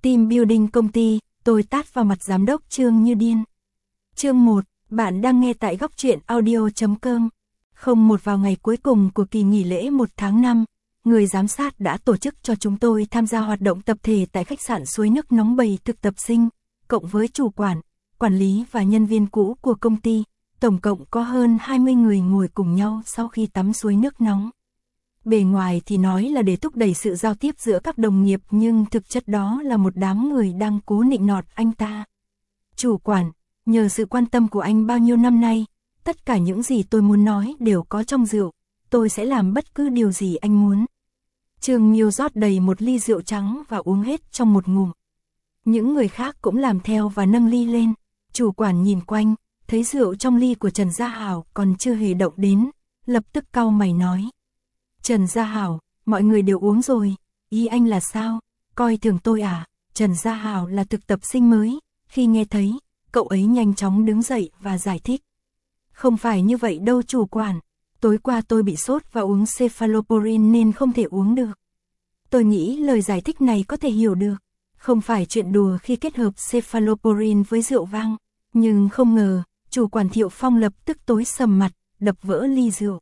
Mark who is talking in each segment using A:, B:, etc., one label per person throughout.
A: Team building công ty, tôi tát vào mặt giám đốc Trương như điên. Chương 1, bạn đang nghe tại góc truyện audio.com. Vào ngày cuối cùng của kỳ nghỉ lễ 1 tháng 5, người giám sát đã tổ chức cho chúng tôi tham gia hoạt động tập thể tại khách sạn Suối Nước Nóng bầy thực tập sinh, cộng với chủ quản lý và nhân viên cũ của công ty, tổng cộng có hơn 20 người ngồi cùng nhau sau khi tắm suối nước nóng. Bề ngoài thì nói là để thúc đẩy sự giao tiếp giữa các đồng nghiệp nhưng thực chất đó là một đám người đang cố nịnh nọt anh ta. Chủ quản, nhờ sự quan tâm của anh bao nhiêu năm nay, tất cả những gì tôi muốn nói đều có trong rượu, tôi sẽ làm bất cứ điều gì anh muốn. Trương Miêu rót đầy một ly rượu trắng và uống hết trong một ngụm. Những người khác cũng làm theo và nâng ly lên. Chủ quản nhìn quanh, thấy rượu trong ly của Trần Gia Hảo còn chưa hề động đến, lập tức cau mày nói. Trần Gia Hảo, mọi người đều uống rồi, ý anh là sao, coi thường tôi à? Trần Gia Hảo là thực tập sinh mới, khi nghe thấy, cậu ấy nhanh chóng đứng dậy và giải thích. Không phải như vậy đâu chủ quản, tối qua tôi bị sốt và uống cephalosporin nên không thể uống được. Tôi nghĩ lời giải thích này có thể hiểu được, không phải chuyện đùa khi kết hợp cephalosporin với rượu vang, nhưng không ngờ, chủ quản Thiệu Phong lập tức tối sầm mặt, đập vỡ ly rượu.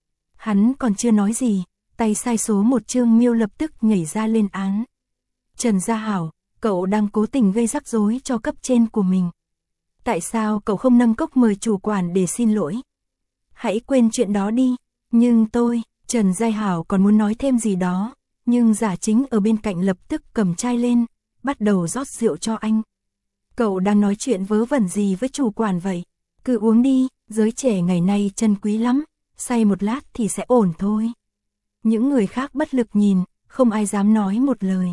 A: Hắn còn chưa nói gì, tay sai số 1 Trương Miêu lập tức nhảy ra lên án. Trần Gia Hảo, cậu đang cố tình gây rắc rối cho cấp trên của mình. Tại sao cậu không nâng cốc mời chủ quản để xin lỗi? Hãy quên chuyện đó đi, nhưng Trần Gia Hảo còn muốn nói thêm gì đó, nhưng Giả Chính ở bên cạnh lập tức cầm chai lên, bắt đầu rót rượu cho anh. Cậu đang nói chuyện vớ vẩn gì với chủ quản vậy? Cứ uống đi, giới trẻ ngày nay chân quý lắm, say một lát thì sẽ ổn thôi. Những người khác bất lực nhìn, không ai dám nói một lời.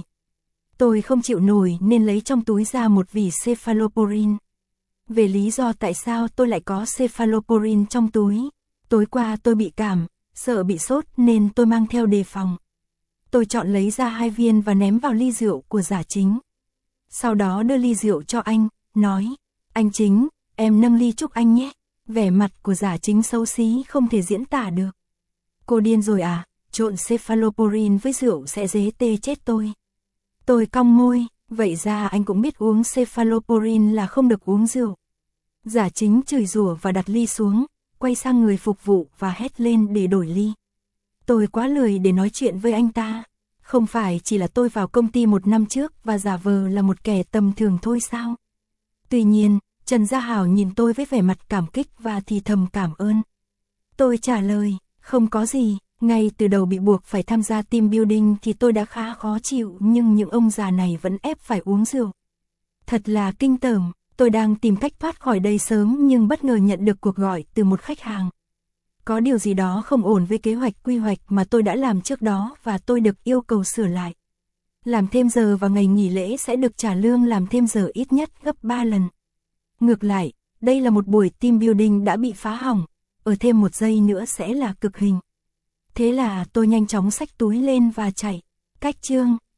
A: Tôi không chịu nổi nên lấy trong túi ra một vỉ cephalosporin. Về lý do tại sao tôi lại có cephalosporin trong túi, tối qua tôi bị cảm, sợ bị sốt nên tôi mang theo đề phòng. Tôi chọn lấy ra 2 viên và ném vào ly rượu của Giả Chính. Sau đó đưa ly rượu cho anh, nói, anh Chính, em nâng ly chúc anh nhé. Vẻ mặt của Giả Chính xấu xí không thể diễn tả được. Cô điên rồi à, trộn cephalosporin với rượu sẽ dế tê chết tôi. Tôi cong môi, vậy ra anh cũng biết uống cephalosporin là không được uống rượu. Giả Chính chửi rủa và đặt ly xuống, quay sang người phục vụ và hét lên để đổi ly. Tôi quá lười để nói chuyện với anh ta. Không phải chỉ là tôi vào công ty 1 năm trước và giả vờ là một kẻ tầm thường thôi sao? Tuy nhiên, Trần Gia Hảo nhìn tôi với vẻ mặt cảm kích và thì thầm cảm ơn. Tôi trả lời, không có gì, ngay từ đầu bị buộc phải tham gia team building thì tôi đã khá khó chịu nhưng những ông già này vẫn ép phải uống rượu. Thật là kinh tởm, tôi đang tìm cách thoát khỏi đây sớm nhưng bất ngờ nhận được cuộc gọi từ một khách hàng. Có điều gì đó không ổn với kế hoạch quy hoạch mà tôi đã làm trước đó và tôi được yêu cầu sửa lại. Làm thêm giờ vào ngày nghỉ lễ sẽ được trả lương làm thêm giờ ít nhất gấp 3 lần. Ngược lại, đây là một buổi team building đã bị phá hỏng, ở thêm 1 giây nữa sẽ là cực hình. Thế là tôi nhanh chóng xách túi lên và chạy. Cách Trương